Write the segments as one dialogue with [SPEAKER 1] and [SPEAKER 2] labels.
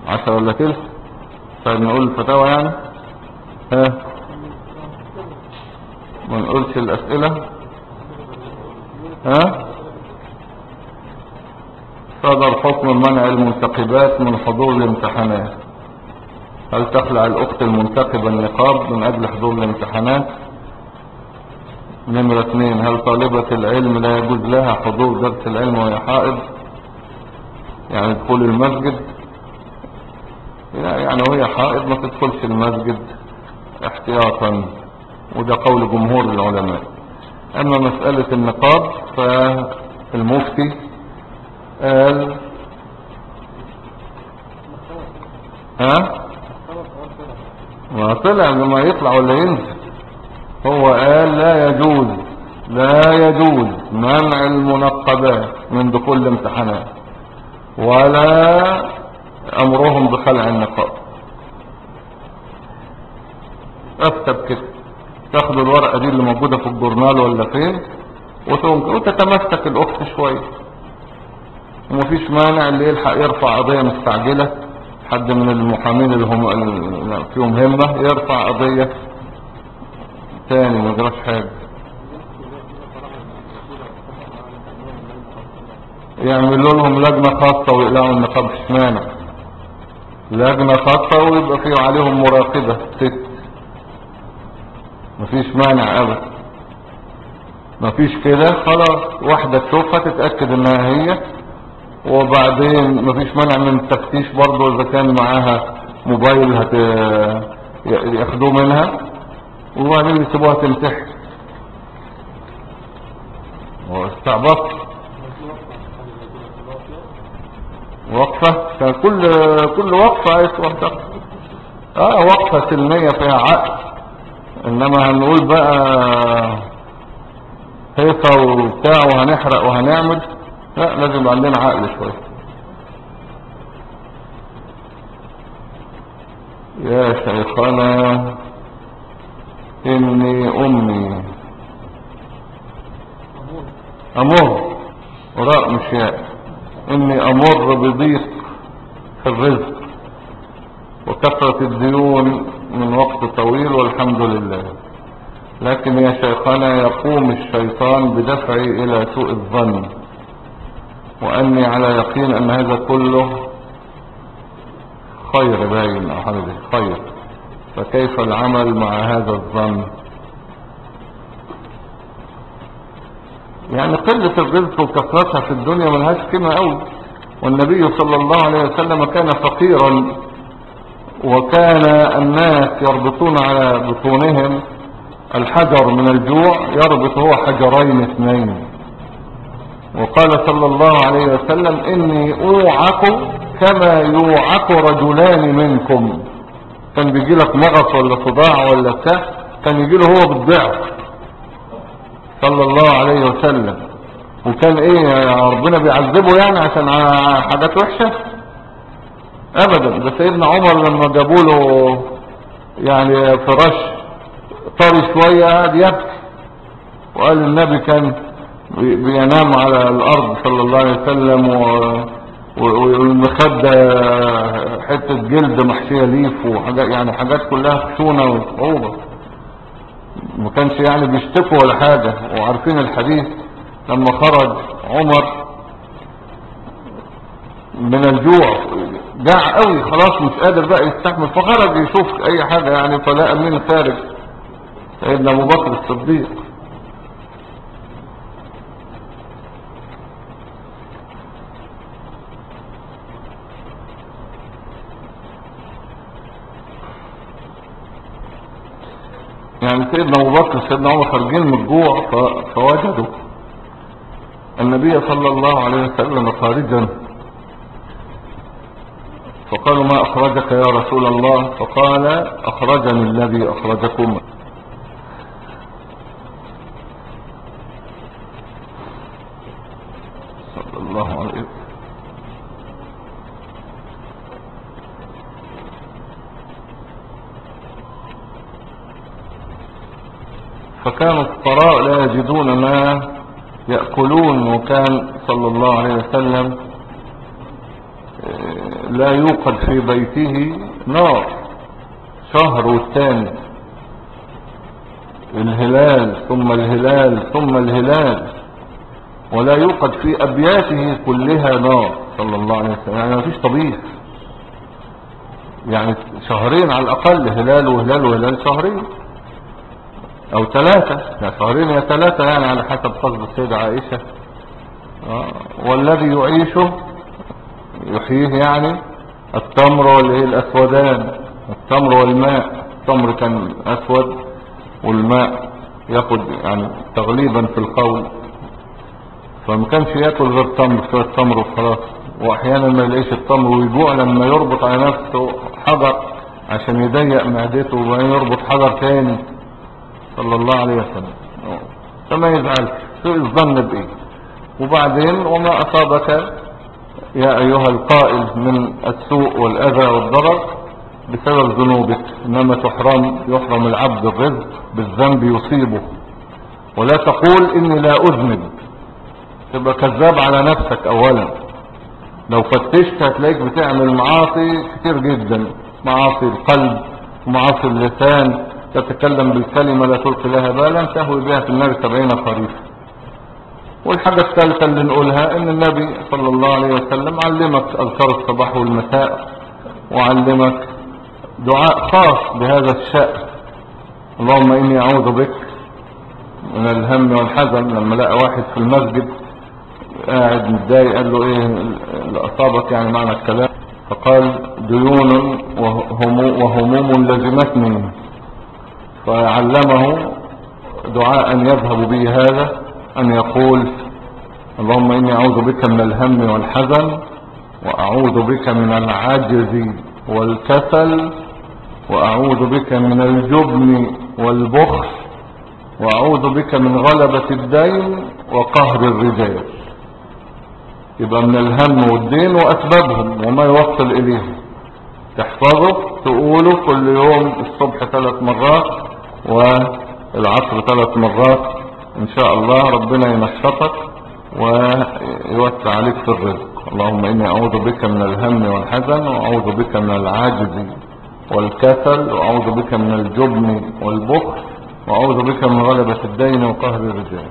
[SPEAKER 1] 10 ولا تلت؟ طيب نقول الفتاوى يعني. ها ما نقولش الأسئلة. ها صدر حكم منع المنتقبات من حضور الامتحانات. هل تخلع الأخت المنتقبة النقاب من أجل حضور الامتحانات؟ نمرة 2، هل طالبة العلم لا يجوز لها حضور درس العلم وهي حائض؟ يعني دخول المسجد، يعني وهي حائض ما تدخلش المسجد احتياطا، وده قول جمهور العلماء. اما مسألة النقاب فالمفتي قال ها ما طلع لما يطلع ولا ينزل. هو قال لا يجوز منع المنقبات من دخول الامتحانات ولا امرهم بخلع النقاب. اكتب كده، تاخد الورقة دي اللي موجودة في الجورنال ولا فين وتتمسك الاخت شوية، ومفيش مانع اللي يلحق يرفع قضية مستعجلة، حد من المحامين اللي هم فيهم همة يرفع قضية تاني، ما جراش حاجة. يعملوا لهم لجنة خاصة ويقلعوا النقاب، مش مانع لجنة خاصة ويبقى فيه عليهم مراقبة ست، مفيش مانع ابدا. مفيش كده خلاص، واحدة تشوفها تتأكد انها هي، وبعدين مفيش مانع من التفتيش برضو اذا كان معاها موبايل ياخدوه منها، وبعدين يسيبوها تمتحن. واستعبط وقفة، كان كل وقفة عايز وقفة، وقفة سلمية فيها عقل. انما هنقول بقى هيصة وبتاع وهنحرق وهنعمل، لا لازم عندنا عقل شوية. يا شيخنا اني امي امر وراء مش ياء، اني امر بضيق في الرزق وكثرة الديون من وقت طويل والحمد لله، لكن يا شيخنا يقوم الشيطان بدفعي الى سوء الظن، واني على يقين ان هذا كله خير باين او حاجة خير، فكيف العمل مع هذا الظن؟ يعني قلة الرزق وكثرتها في الدنيا ملهاش قيمة قوي، والنبي صلى الله عليه وسلم كان فقيرا، وكان الناس يربطون على بطونهم الحجر من الجوع، يربط هو حجرين 2. وقال صلى الله عليه وسلم اني اوعك كما يوعك رجلان منكم. كان بيجي لك مغص ولا صداع ولا بتاع، كان يجي له هو بالضعف صلى الله عليه وسلم. وكان ايه ربنا بيعذبه يعني عشان حاجات وحشة؟ ابدا. ده سيدنا عمر لما جابوا له يعني فراش طري شوية قاعد يبكي، وقال النبي كان بينام على الارض صلى الله عليه وسلم والمخدة حتة جلد محشية ليف وحاجات، يعني حاجات كلها خشونة وصعوبة، ما كانش يعني بيشتكوا ولا حاجة. وعارفين الحديث لما خرج عمر من الجوع، جاع قوي خلاص مش قادر بقى يستحمل، فخرج يشوف اي حاجة يعني، فلقى مين خارج؟ سيدنا ابو بكر الصديق. يعني سيدنا ابو بكر سيدنا عمر خارجين من الجوع فوجدوا النبي صلى الله عليه وسلم خارجا، فقالوا ما اخرجك يا رسول الله؟ فقال اخرجني الذي اخرجكم. صلى الله عليه وسلم. فكانوا الفقراء لا يجدون ما يأكلون، وكان صلى الله عليه وسلم لا يوقد في بيته نار شهر والتاني، الهلال ثم الهلال ثم الهلال، ولا يوقد في أبياته كلها نار صلى الله عليه وسلم. يعني ما فيش طبيخ، يعني شهرين على الأقل، هلال وهلال وهلال شهرين أو ثلاثة، يعني شهرين يا ثلاثة، يعني على حسب قصد السيدة عائشة. والذي يعيشه يحييه يعني التمر والإيه الأسودان، التمر والماء. التمر كان أسود والماء ياخد يعني تغليبا في القول، فما كانش ياكل غير تمر، شوية تمر وخلاص. واحيانا ما يلاقيش التمر ويجوع لما يربط على نفسه حجر عشان يضيق معدته، وبعدين يربط حجر تاني صلى الله عليه وسلم. فما يزعلش، سوء الظن بايه. وبعدين وما اصابك يا ايها القائل من السوء والاذى والضرر بسبب ذنوبك، انما يحرم العبد الرزق بالذنب يصيبه. ولا تقول اني لا اذنب، تبقى كذاب على نفسك. اولا لو فتشت هتلاقيك بتعمل معاصي كتير جدا، معاصي القلب ومعاصي اللسان، تتكلم بالكلمة لا تلقي لها بالا تهوي بها في النار 70 خريفا. والحاجة الثالثة اللي نقولها ان النبي صلى الله عليه وسلم علمك اذكار الصباح والمساء، وعلمك دعاء خاص بهذا الشأن. اللهم اني اعوذ بك من الهم والحزن. لما لقى واحد في المسجد قاعد متضايق قال له ايه اللي اصابك، يعني معنى الكلام، فقال ديون وهموم لزمتني، فعلمه دعاء يذهب به هذا، ان يقول اللهم اني اعوذ بك من الهم والحزن، واعوذ بك من العجز والكسل، واعوذ بك من الجبن والبخل، واعوذ بك من غلبة الدين وقهر الرجال. يبقى من الهم والدين واسبابهم وما يوصل اليهم، تحفظه تقوله كل يوم الصبح 3 مرات والعصر 3 مرات، ان شاء الله ربنا ينشطك ويوسع عليك في الرزق. اللهم اني اعوذ بك من الهم والحزن، واعوذ بك من العجز والكسل، واعوذ بك من الجبن والبخل، واعوذ بك من غلبة الدين وقهر الرجال.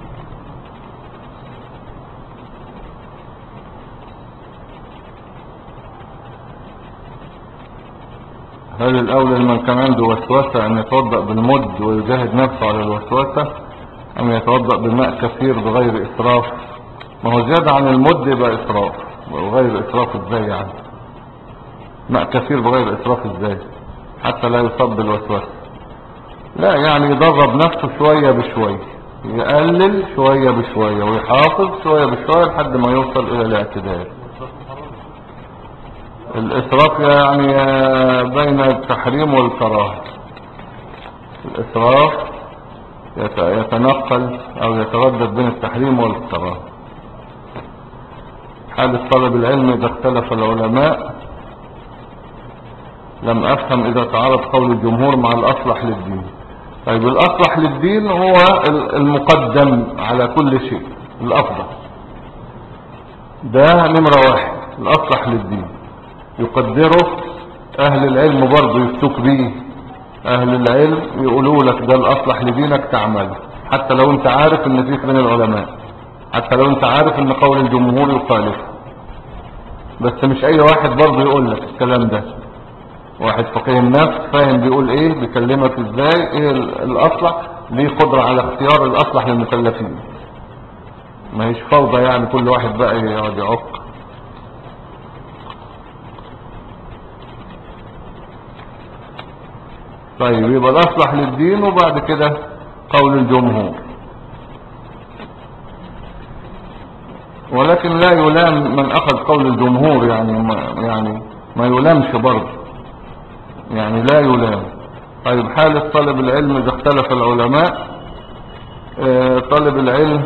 [SPEAKER 1] هل الاولى لمن كان عنده وسوسة ان يتوضأ بالمد ويجاهد نفسه على الوسوسة، ام يتوضأ بماء كثير بغير اسراف؟ ما هو زيادة عن المد يبقى اسراف، وغير اسراف ازاي يعني؟ ماء كثير بغير اسراف ازاي حتى لا يصاب بالوسوسة؟ لا، يعني يدرب نفسه شوية بشوية، يقلل شوية بشوية ويحافظ شوية بشوية لحد ما يوصل الى الاعتدال. الاسراف يعني بين التحريم والكراهه. الاسراف يتنقل او يتردد بين التحريم والكراهه. حال طلب العلم اذا اختلف العلماء، لم افهم اذا تعارض قول الجمهور مع الاصلح للدين. طيب الاصلح للدين هو المقدم على كل شيء، الافضل ده نمرة 1. الاصلح للدين يقدره اهل العلم برضو يفتوك بيه، اهل العلم يقولوا لك ده الاصلح لدينك تعمله، حتى لو انت عارف ان فيك من العلماء، حتى لو انت عارف ان قول الجمهور يخالف. بس مش اي واحد برضو يقول لك الكلام ده، واحد فقيه النفس فاهم بيقول ايه، بيكلمك ازاي، ايه الاصلح، ليه قدرة على اختيار الاصلح للمكلفين. ما هيش فوضى يعني كل واحد بقى يقعد يعق. طيب يبقى الاصلح للدين وبعد كده قول الجمهور. ولكن لا يلام من اخذ قول الجمهور، يعني ما يلامش برضه، يعني لا يلام. طيب حالة طالب العلم اذا اختلف العلماء، طالب العلم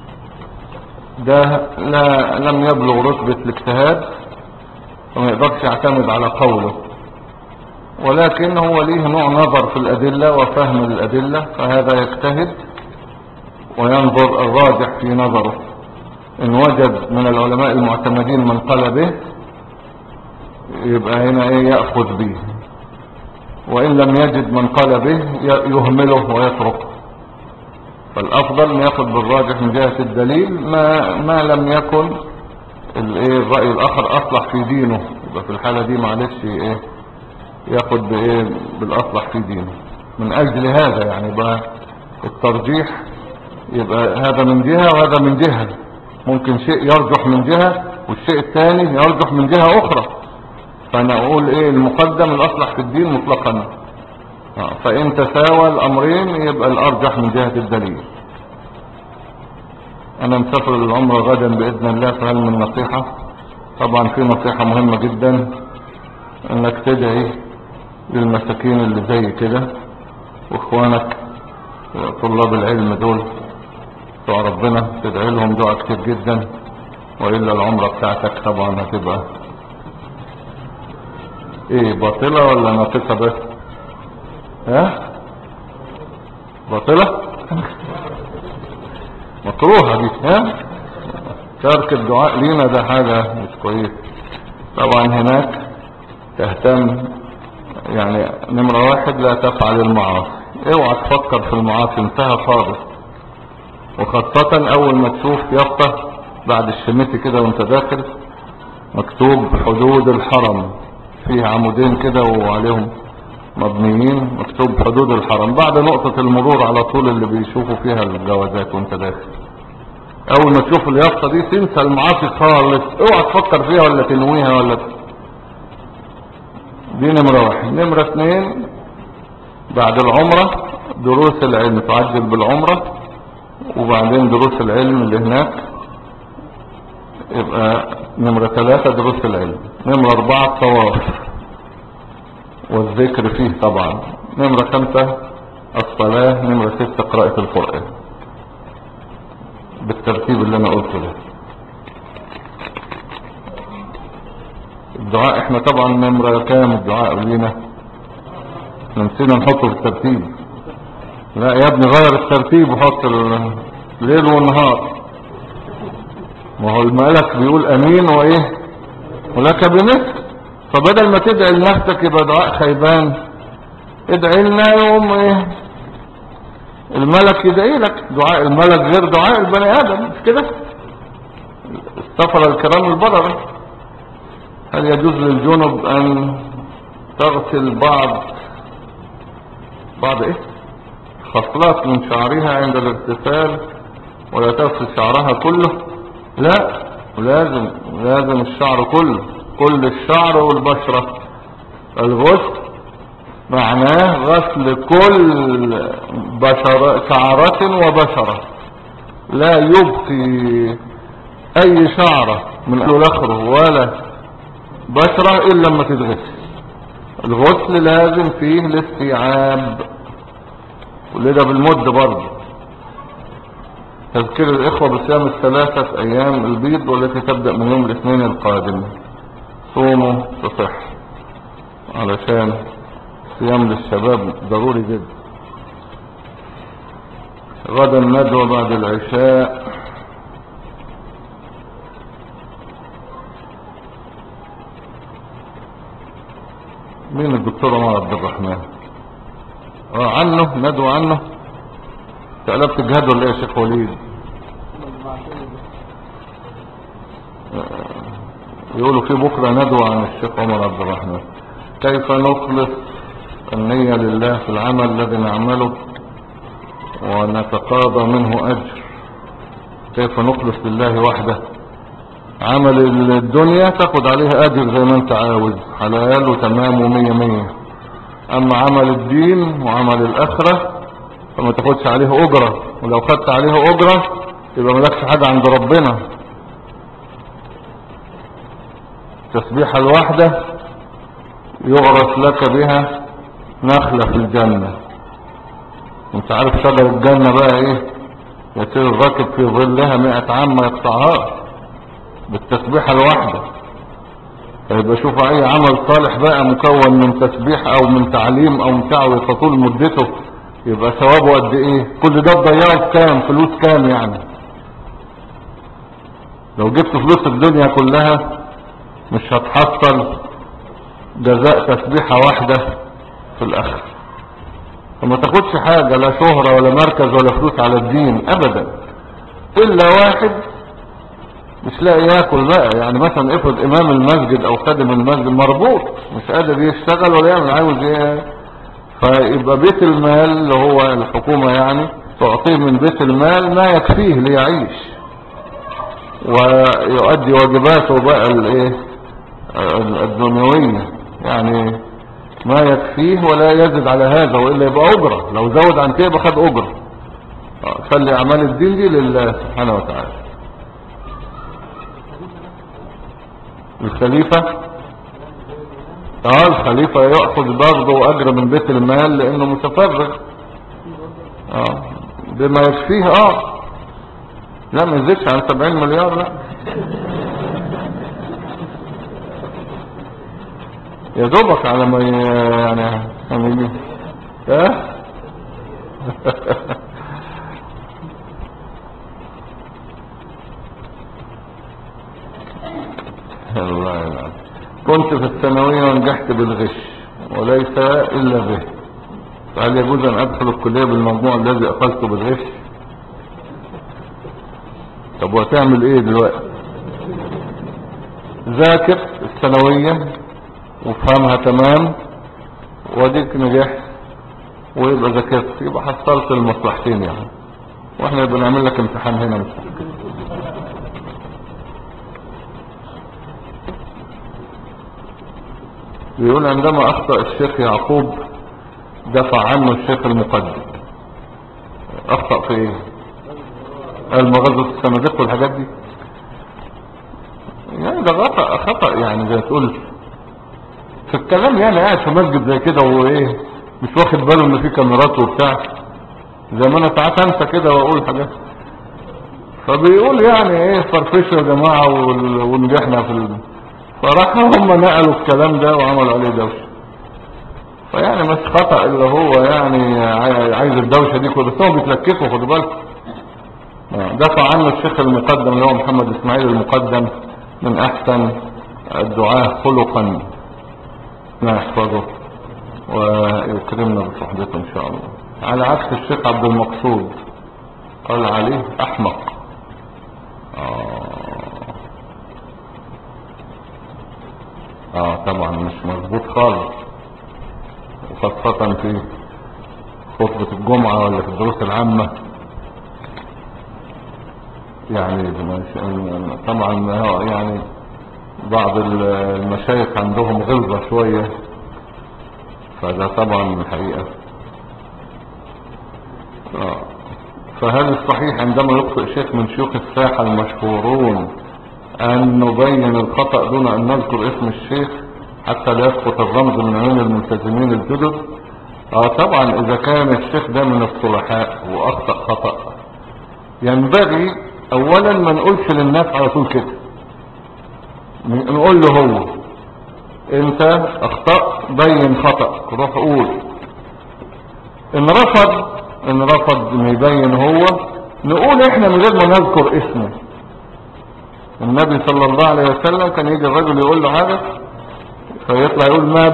[SPEAKER 1] ده لم يبلغ رتبة الاجتهاد وما يقدرش يعتمد على قوله، ولكن هو ليه نوع نظر في الأدلة وفهم الأدلة، فهذا يجتهد وينظر الراجح في نظره. إن وجد من العلماء المعتمدين من قال به يبقى هنا ايه يأخذ به، وإن لم يجد من قال به يهمله ويتركه. فالأفضل ان يأخذ بالراجح من جهة الدليل ما لم يكن الرأي الآخر أصلح في دينه، يبقى في الحالة دي معلش ايه يأخذ بايه بالأصلح في دينه. من أجل هذا يعني يبقى الترجيح يبقى هذا من جهة وهذا من جهة، ممكن شيء يرجح من جهة والشيء الثاني يرجح من جهة أخرى، فأنا أقول ايه المقدم الأصلح في الدين مطلقا. فإن تساوى الأمرين يبقى الأرجح من جهة الدليل. أنا مسافر العمرة غدا بإذن الله، فهل من نصيحة؟ طبعا في نصيحة مهمة جدا، انك تدعي للمساكين اللي زي كده واخوانك طلاب العلم دول بتوع ربنا، تدعي لهم دعاء كتير جدا، وإلا العمرة بتاعتك طبعا هتبقى ايه باطلة ولا ناقصة بس؟ ها باطلة مكروهة دي. ها ترك الدعاء لينا ده حاجة مش كويس. طبعا هناك تهتم يعني نمرة واحد لا تفعل المعاصي، اوعى تفكر في المعاصي، انتهى خالص. وخاصة اول ما تشوف يافطة بعد الشميتي كده وانت داخل مكتوب حدود الحرم، فيه عمودين كده وعليهم مبنيين مكتوب حدود الحرم، بعد نقطة المرور على طول اللي بيشوفوا فيها الجوازات وانت داخل. اول ما تشوف اليافطة دي تنسى المعاصي خالص، اوعى تفكر فيها ولا تنويها ولا دي نمرة واحد. نمرة اثنين بعد العمرة دروس العلم، تعجل بالعمرة وبعدين دروس العلم اللي هناك. يبقى نمرة ثلاثة دروس العلم. نمرة اربعة الطواف والذكر فيه طبعا. نمرة خمسة الصلاة. نمرة ستة قراءة القرآن بالترتيب اللي انا قلته ده. الدعاء احنا طبعا نمرة كام الدعاء لينا؟ نسينا نحطه في الترتيب. لا يا ابني غير الترتيب وحط الليل والنهار، ما هو الملك بيقول امين وايه ولك بمثل. فبدل ما تدعي لنفسك يبقى دعاء خيبان، ادعي لنا يوم ايه الملك يدعي لك. دعاء الملك غير دعاء البني ادم، مش كده؟ السفر الكرام البررة. هل يجوز للجنب ان تغسل بعض ايه خصلات من شعرها عند الاغتسال ولا تغسل شعرها كله؟ لا، لازم الشعر كله، كل الشعر والبشرة. الغسل معناه غسل كل شعرة وبشرة، لا يبقي اي شعرة من الاخره ولا بشرة الا لما تتغسل. الغسل لازم فيه الاستيعاب، ولده بالمد برضه. تذكير الاخوة بصيام الثلاثة ايام البيض والتي تبدأ من يوم الاثنين القادم، صوموا تصح، علشان صيام للشباب ضروري جدا. غدا ندوة بعد العشاء. مين الدكتور عمر عبد الرحمن؟ عنه ندوة عنه. تقلبت الجهاد ولا ايه يا شيخ وليد؟ يقولوا في بكرة ندوة عن الشيخ عمر عبد الرحمن. كيف نخلص النية لله في العمل الذي نعمله ونتقاضى منه اجر؟ كيف نخلص لله وحده؟ عمل الدنيا تاخد عليه اجر زي ما انت عاوز، حلال وتمام ومية مية. اما عمل الدين وعمل الاخرة فما تاخدش عليه اجرة، ولو خدت عليه اجرة يبقى ملكش حاجة عند ربنا. تسبيحة الواحدة يغرس لك بها نخلة في الجنة. انت عارف شجر الجنة بقى ايه؟ يصير الراكب في ظلها 100 عام ما يقطعهاش بالتسبيحة الواحدة. فيبقى شوف اي عمل صالح بقى مكون من تسبيح او من تعليم او بتاع ويطول مدته يبقى ثوابه قد ايه؟ كل ده تضيعه بكام؟ فلوس كام يعني؟ لو جبت فلوس الدنيا كلها مش هتحصل جزاء تسبيحة واحدة في الاخر. فما تاخدش حاجة، لا شهرة ولا مركز ولا فلوس على الدين ابدا، الا واحد مش لاقي ياكل بقى. يعني مثلا افرض امام المسجد او خادم المسجد مربوط مش قادر يشتغل ولا يعمل، عاوز ايه؟ فيبقى بيت المال اللي هو الحكومة يعني تعطيه من بيت المال ما يكفيه ليعيش ويؤدي واجباته بقى الايه الدنيوية، يعني ما يكفيه ولا يزد على هذا، وإلا يبقى أجرة. لو زود عن كده يبقى خد أجرة. خلي أعمال الدين دي لله سبحانه وتعالى. الخليفة الخليفة يأخذ برضه أجر من بيت المال لأنه متفرغ بما يكفيه. لا ما يزيدش عن 70 مليار، لا يا دوبك على ما يعني يجي الله يلعن. كنت في الثانوية ونجحت بالغش وليس إلا به، فهل يجوز أن أدخل الكلية بالمجموع الذي أخذته بالغش؟ طب وهتعمل إيه دلوقتي؟ ذاكر الثانوية وفهمها تمام وديك نجحت، ويبقى ذاكرت يبقى حصلت المصلحتين يعني، واحنا يبقى نعمل لك امتحان هنا مش مشكلة. بيقول عندما أخطأ الشيخ يعقوب دفع عنه الشيخ المقدم. أخطأ في ايه؟ المغزة الصناديق والحاجات دي، يعني ده خطأ يعني زي تقول في الكلام، يعني قاعد في مسجد زي كده وايه مش واخد باله ان في كاميرات وبتاع، زي ما انا ساعات انسى كده واقول حاجات. فبيقول يعني ايه فرفشوا يا جماعة ونجحنا في فراح هم نقلوا الكلام ده وعملوا عليه دوشة. فيعني مش خطأ اللي هو يعني عايز الدوشة دي كده، بس هم بيتلككوا خدوا بالكم. دفع عنه الشيخ المقدم اللي هو محمد اسماعيل المقدم من احسن الدعاة خلقا، نحفظه ويكرمنا بصحبته ان شاء الله، على عكس الشيخ عبد المقصود قال عليه احمق. طبعا مش مظبوط خالص، وخاصة في خطبة الجمعة ولا في الدروس العامة. يعني طبعا يعني بعض المشايخ عندهم غلظة شوية، فده طبعا الحقيقة. فهل الصحيح عندما يخطئ شيخ من شيوخ الساحة المشهورون أن نبين الخطأ دون أن نذكر اسم الشيخ حتى لا يسقط الرمز من عيون الملتزمين الجدد؟ طبعا إذا كان الشيخ ده من الصلحاء وأخطأ خطأ ينبغي أولا ما نقولش للناس على طول كده، نقول له هو انت اخطأت بين خطأ، روح قول. ان رفض ما يبين هو نقول احنا من غير ما نذكر اسمه. النبي صلى الله عليه وسلم كان يجي الرجل يقول له حاجة فيطلع يقول ما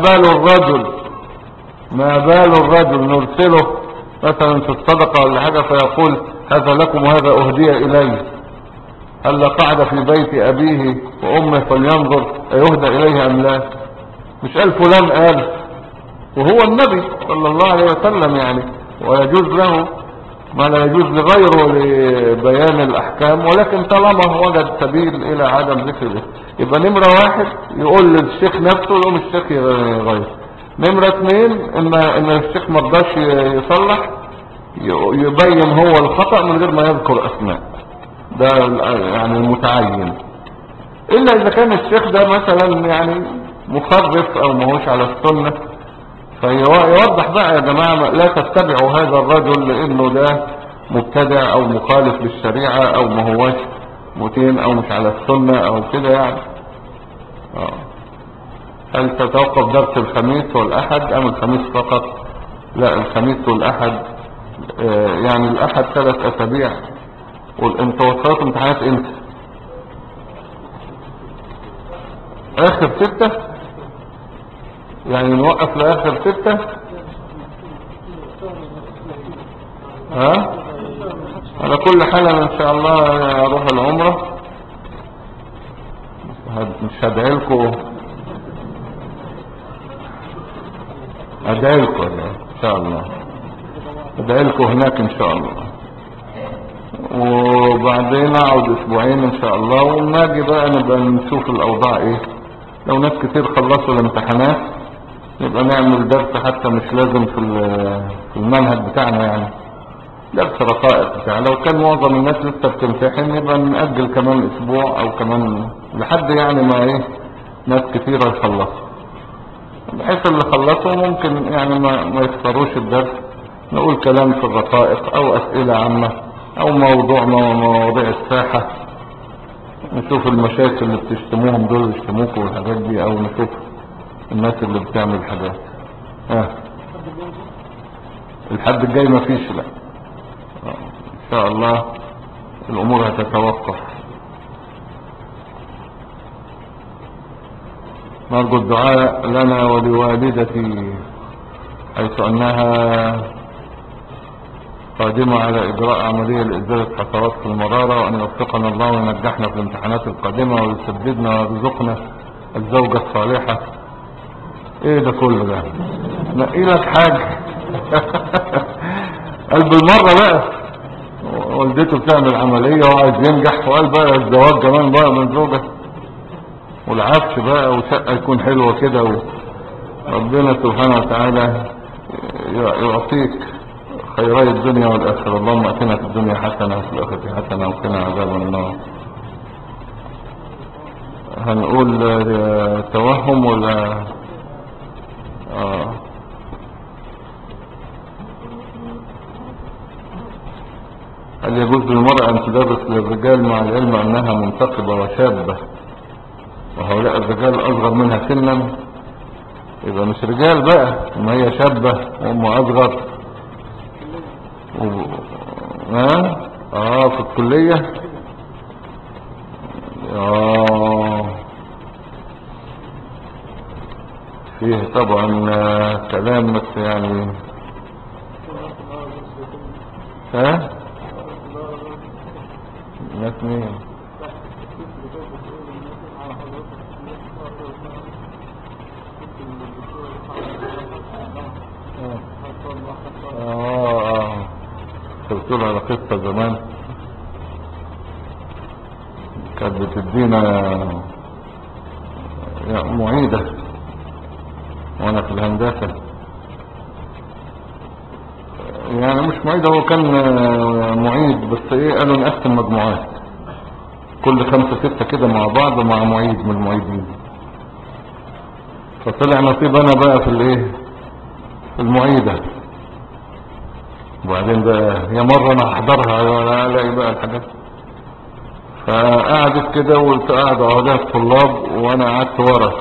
[SPEAKER 1] بال الرجل نرسله مثلا في الصدقة ولا حاجة فيقول هذا لكم وهذا اهدي اليه، هل قعد في بيت ابيه وامه فلينظر ايهدى اليه ام لا. مش قال فلان قال، وهو النبي صلى الله عليه وسلم يعني، ويجوز له ما لا يجوز لغيره لبيان الأحكام، ولكن طالما وجد سبيل إلى عدم ذكره يبقى نمرة واحد يقول للشيخ نفسه يقوم الشيخ يغير. نمرة اثنين إن الشيخ مرضاش يصلح يبين هو الخطأ من غير ما يذكر أسماء، ده يعني المتعين. إلا إذا كان الشيخ ده مثلا يعني مخرف أو ماهوش على السنة فيوضح بقى يا جماعة لا تتبعوا هذا الرجل لانه ده مبتدع او مخالف للشريعة او ما هوش متين او مش على السنة او كده يعني. هل تتوقف درس الخميس والاحد ام الخميس فقط؟ لا الخميس والاحد، يعني الاحد 3 اسابيع. انت وصلت امتحانات امتى؟ اخر 6. يعني نوقف لآخر 6؟ ها؟ على كل حال أنا إن شاء الله أروح العمرة، مش هدعيلكم، هدعيلكم إن شاء الله، هدعيلكم هناك إن شاء الله. وبعدين أقعد أسبوعين إن شاء الله، ونجي بقى نبقى نشوف الأوضاع إيه. لو ناس كتير خلصوا الامتحانات يبقى نعمل درس، حتى مش لازم في المنهج بتاعنا، يعني درس رقائق بتاع. لو كان معظم الناس لسه بتمتحن يبقى نأجل كمان اسبوع او كمان لحد يعني ما ايه ناس كتيرة يخلصوا، بحيث اللي خلصوا ممكن يعني ما يختاروش الدرس، نقول كلام في الرقائق او اسئلة عامة او موضوع مواضيع الساحة، نشوف المشاكل اللي بتشتموهم دول يشتموكوا والحاجات دي، او نشوف الناس اللي بتعمل حاجات. الحد الجاي مفيش، لا ان شاء الله الامور هتتوقف. نرجو الدعاء لنا ولوالدتي حيث انها قادمة على اجراء عملية لازالة حصوات في المرارة، وان يوفقنا الله وينجحنا في الامتحانات القادمة ويسددنا ويرزقنا الزوجة الصالحة. ايه ده كله ده؟ نقي لك حاجة قال بالمرة بقى والدته بتعمل عملية وعايز ينجح، وقال بقى الزواج كمان بقى من زوجة، والعفش بقى وشقة يكون حلوة كده، وربنا سبحانه وتعالى يعطيك خيري الدنيا والآخرة. اللهم اتنا في الدنيا حسنة وفي الآخرة حسنة وقنا عذاب النار. هنقول توهم ولا هل يجوز للمرأة ان تدرس للرجال مع العلم انها منتقبة وشابة وهؤلاء الرجال اصغر منها سنا؟ يبقى مش رجال بقى، ما هي شابة وهم اصغر و... في الكلية. فيه طبعا كلام بس يعني ناس مين؟ قلتوا على قصة زمان كانت بتدينا معيدة وانا في الهندسة، يعني مش معيد، هو كان معيد بس ايه، قالوا نقسم مجموعات كل 5 6 كده مع بعض مع معيد من المعيدين، فطلع نصيب انا بقى في الايه في المعيدة. وبعدين بقى هي مرة انا هحضرها ولا الاقي بقى الحاجات، فقعدت كده وقعد عليها الطلاب وانا قعدت ورا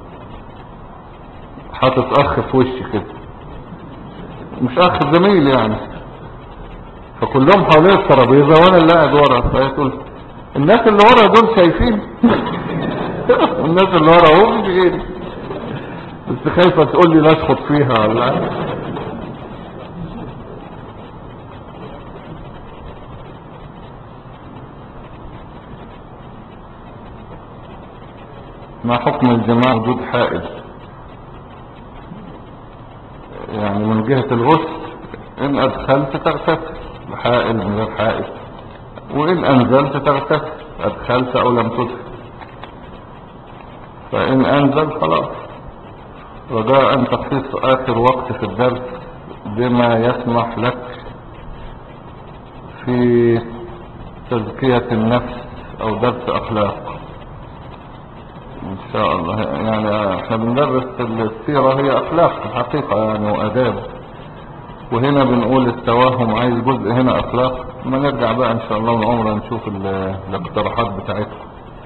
[SPEAKER 1] حاطط اخ في وشي كده، مش اخ زميل يعني، فكلهم حوالين الترابيزه وانا اللي قاعد ورا. فهي تقول الناس اللي ورا دول شايفين الناس اللي ورا اهو مش غيري، بس خايفه تقول لي نشخط فيها ولا ما حكم الجماعة وجود حائل، يعني من جهة الغسل ان ادخلت تغتسل بحائل من غير حائل، وان انزلت تغتسل ادخلت او لم تدخل، فان انزل خلاص. رجاء ان تخصيص اخر وقت في الدرس بما يسمح لك في تزكية النفس او درس اخلاق ان شاء الله. يعني احنا بندرس السيرة هي اخلاق في الحقيقة يعني واداب، وهنا بنقول التوهم عايز جزء هنا اخلاق. ما نرجع بقى ان شاء الله من عمره نشوف الاقتراحات بتاعتكم.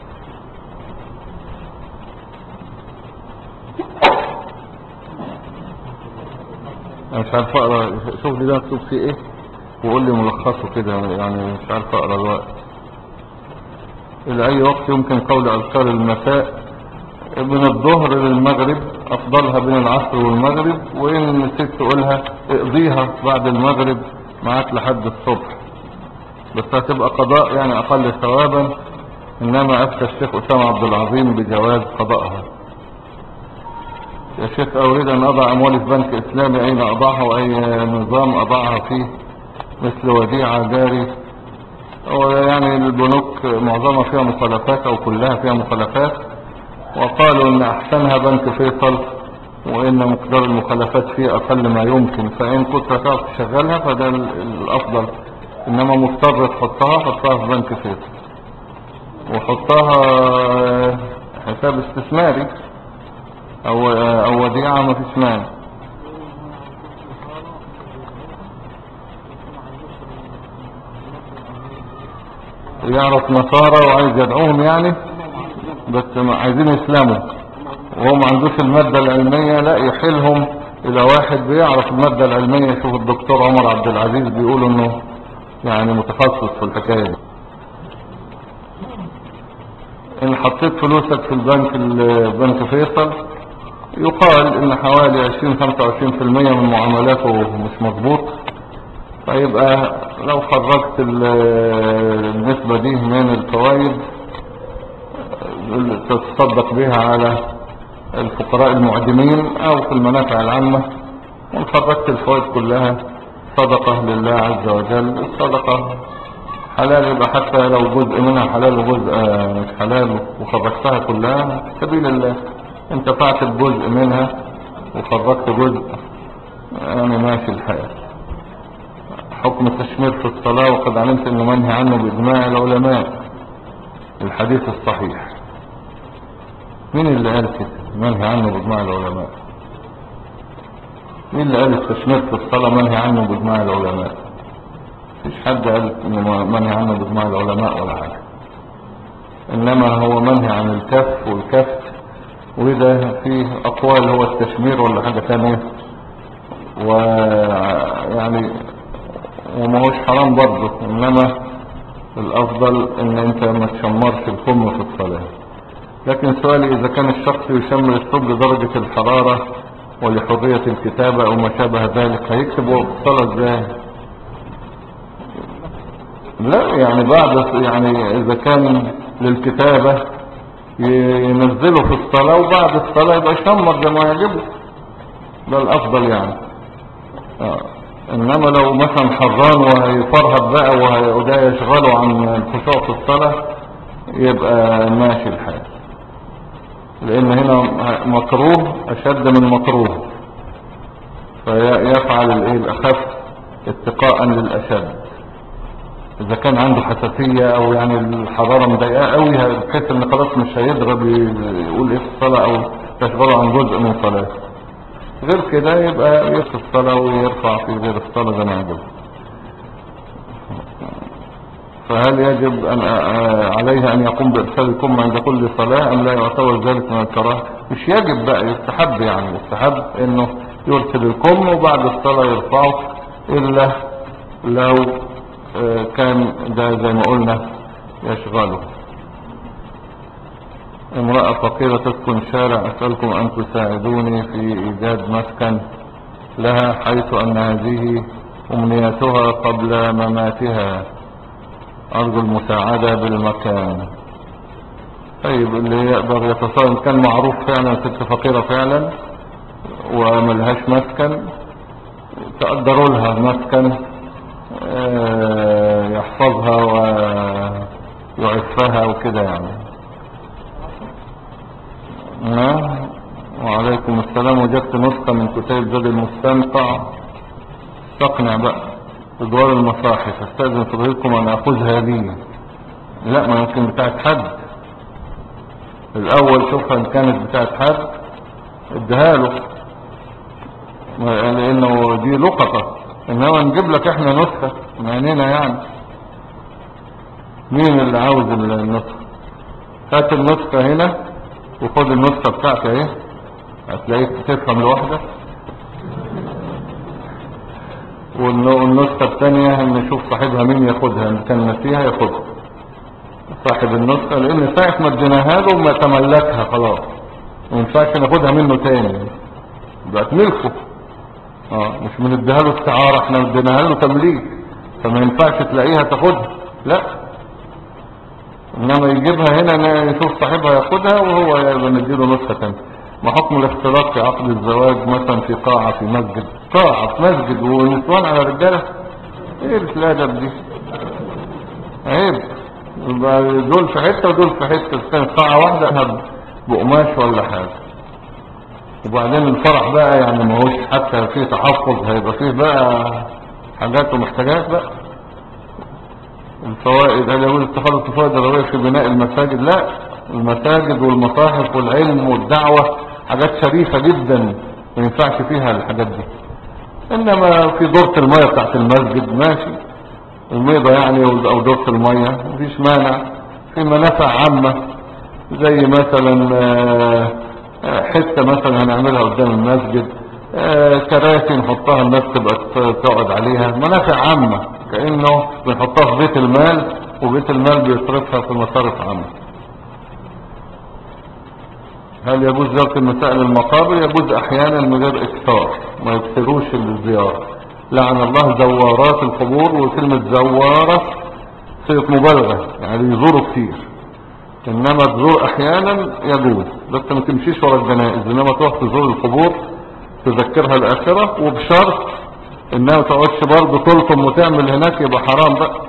[SPEAKER 1] انا مش عارف اقرا، شوف لي ده مكتوب فيه ايه وقول لي ملخصه كده، يعني مش عارف اقرا الوقت. الى اي وقت يمكن قول اذكار المساء؟ من الظهر للمغرب، افضلها بين العصر والمغرب، وان نسيت تقولها اقضيها بعد المغرب معاك لحد الصبح، بس هتبقى قضاء يعني اقل ثوابا. انما افتى الشيخ اسامة عبد العظيم بجواز قضائها. يا شيخ اريد ان اضع اموالي في بنك اسلامي، اين اضعها واي نظام اضعها فيه مثل وديعة جاري؟ هو يعني البنوك معظمها فيها مخالفات او كلها فيها مخالفات، وقالوا ان احسنها بنك فيصل، وان مقدار المخالفات فيه اقل ما يمكن، فان كنت هتعرف تشغلها فده الافضل. انما مضطر حطها في بنك فيصل، وحطها حساب استثماري او وديعة، ما فيش مانع. يعرف نصارى وعايز يدعوهم يعني، بس عايزين يسلموا وهو ما عندوش المادة العلمية، لا يحيلهم الى واحد بيعرف المادة العلمية. شوف الدكتور عمر عبد العزيز بيقول انه يعني متخصص في الحكاية دي. ان حطيت فلوسك في بنك فيصل، يقال ان حوالي 20-25% من معاملاته مش مظبوط، فيبقى لو خرجت النسبة دي من الفوائد تتصدق بها على الفقراء المعدمين او في المنافع العامة، وان خرجت الفوائد كلها صدقة لله عز وجل. الصدقة حلال، يبقى حتى لو جزء منها حلال وجزء مش حلال وخرجتها كلها سبيل الله، انتفعت بجزء منها وخرجت جزء، يعني ماشي الحال. حكم التشمير في الصلاة، وقد علمت انه منهي عنه باجماع العلماء، الحديث الصحيح. مين اللي قال كده منهي عنه باجماع العلماء؟ مين اللي قال التشمير في الصلاة منهي عنه باجماع العلماء؟ مفيش حد قال انه منهي عنه باجماع العلماء ولا حاجة، انما هو منهي عن الكف والكف، وده فيه اقوال هو التشمير ولا حاجة تانية، ويعني وما هوش حرام برضه، انما الافضل ان انت ما تشمرش الكم في الصلاة. لكن سؤالي، اذا كان الشخص يشمر الثوب لدرجة الحرارة ولحرية الكتابة او ما شابه ذلك، هيكتب وقت الصلاة ازاي؟ لا يعني يعني اذا كان للكتابة ينزله في الصلاة، وبعد الصلاة يبقى يشمر زي ما يعجبه، ده الافضل يعني. انما لو مثلا حران وهيفرهد بقى وده يشغله عن الخشوع في الصلاة، يبقى ماشي الحال، لان هنا مكروه اشد من مكروه، فيفعل الاخف اتقاء للاشد. اذا كان عنده حساسية او يعني الحرارة مضايقاه قوي بحيث ان خلاص مش هيضرب يقول ايه في الصلاة او تشغله عن جزء من صلاته، غير كده يبقى يخف الصلاة ويرفع في غير الصلاة زي ما يجب. فهل يجب عليه ان يقوم بارسال الكم عند كل صلاة ام لا يعتبر ذلك من الكراهة؟ مش يجب بقى، يستحب، يعني يستحب انه يرسل الكم وبعد الصلاة يرفعه، الا لو كان ده زي ما قلنا يشغله. امرأة فقيرة تسكن شارع، اسألكم ان تساعدوني في ايجاد مسكن لها، حيث ان هذه امنيتها قبل مماتها، ارجو المساعدة بالمكان. طيب اللي يقدر يتصل، كان معروف فعلا ست فقيرة فعلا وملهاش مسكن، تقدروا لها مسكن يحفظها ويعفها وكده يعني. وعليكم السلام. وجدت نسخة من كتاب زاد المستنقع، استقنع بقى ادوار المصاحف، استاذن فضيلتكم ان اخذها لي. لا، ما يمكن بتاعت حد الاول، شوفها ان كانت بتاعت حد اديها له، لانه دي لقطة، انما نجيب لك احنا نسخة من عينينا يعني. مين اللي عاوز النسخة؟ هات النسخة هنا وخد النسخة بتاعتك ايه، هتلاقيك تفهم لوحدك. والنسخة الثانية نشوف صاحبها مين ياخدها، ان كان نسيها ياخدها صاحب النسخة، لان ساعة ما اديناها له ما تملكها خلاص، ما ينفعش ناخدها منه تاني، بقت ملكه. مش بنديها له استعارة، احنا اديناها له تمليك، فما ينفعش تلاقيها تاخدها، لا. انما يجيبها هنا يشوف صاحبها ياخدها وهو يبقى نديله نسخة تانية. ما حكم الاختلاط في عقد الزواج مثلا في قاعة في مسجد، قاعة في مسجد ونسوان على رجالة؟ ايه الادب دي؟ عيب. يبقى دول في حتة ودول في حتة، كانت قاعة واحدة بقماش ولا حاجة. وبعدين الفرح بقى يعني ما هوش حتى فيه تحفظ، هيبقى فيه بقى حاجات ومحتاجات بقى. الفوائد، هل يقول اتخاذ الفوائد الرئية في بناء المساجد؟ لا، المساجد والمصاحف والعلم والدعوة حاجات شريفة جدا ما ينفعش فيها الحاجات دي. انما في دورة المية بتاعت المسجد ماشي، الميضة يعني او دورة المية مفيش مانع. في منافع عامة زي مثلا حتة مثلا هنعملها قدام المسجد، كراسي نحطها الناس تبقى تقعد عليها، منافع عامة، كأنه بنحطها في بيت المال وبيت المال بيصرفها في مصارف عامة. هل يجوز زيارة المسائل المقابر؟ يجوز احيانا من غير اكثار، ما يكثروش الزيارة. لعن الله زوارات القبور، وكلمة زوارة صيغة مبالغة يعني يزوروا كتير، انما تزور احيانا يجوز، بس ما تمشيش ورا الجنائز، انما تروح تزور القبور تذكرها الاخرة، وبشرط انها ما تقعدش برضه تلطم وتعمل هناك، يبقى حرام بقى.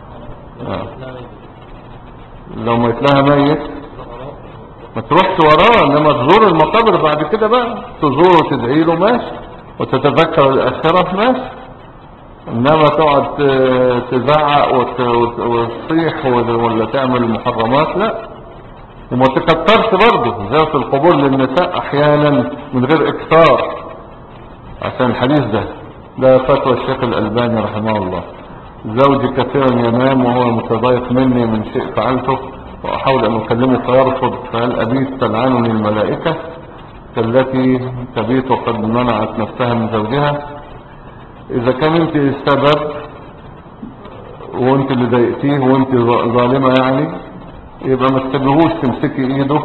[SPEAKER 1] لو ميت لها ميت ما تروحش وراه، انما تزور المقابر بعد كده بقى، تزوره وتدعي له ماشي، وتتذكر الاخرة ماشي، انما تقعد تزعق وتصيح ولا تعمل محرمات لا. وما تكترش برضه زيارة القبور للنساء احيانا من غير اكثار، عشان الحديث ده فتوى الشيخ الألباني رحمه الله. زوجي كثيرا ينام وهو متضايق مني من شيء فعلته، واحاول ان اكلمه فيرفض، فهل ابيت تلعنني الملائكة التي تبيت وقد منعت نفسها من زوجها؟ اذا كان انت السبب وانت اللي ضايقتيه وانت ظالمة يعني، يبقى ما تسيبهوش، تمسكي ايده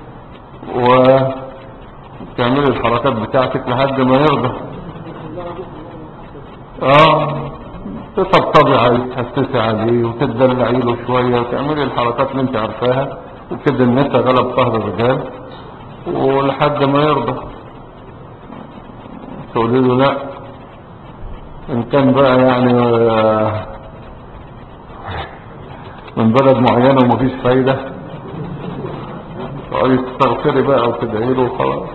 [SPEAKER 1] وتعملي الحركات بتاعتك لحد ما يرضى. تطبطبي عليه، تحسسي عليه وتدلعي له شوية وتعملي الحركات اللي انت عارفاها، وكده النساء غلب ظهر الرجال، ولحد ما يرضى. تقولي له لا. ان كان بقى يعني من بلد معينة ومفيش فايدة، تقولي تستغفري بقى وتدعي له وخلاص.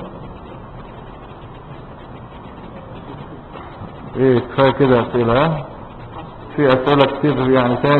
[SPEAKER 1] ايه كفاية كده اسئلة؟ في اسئلة كتير يعني تاني.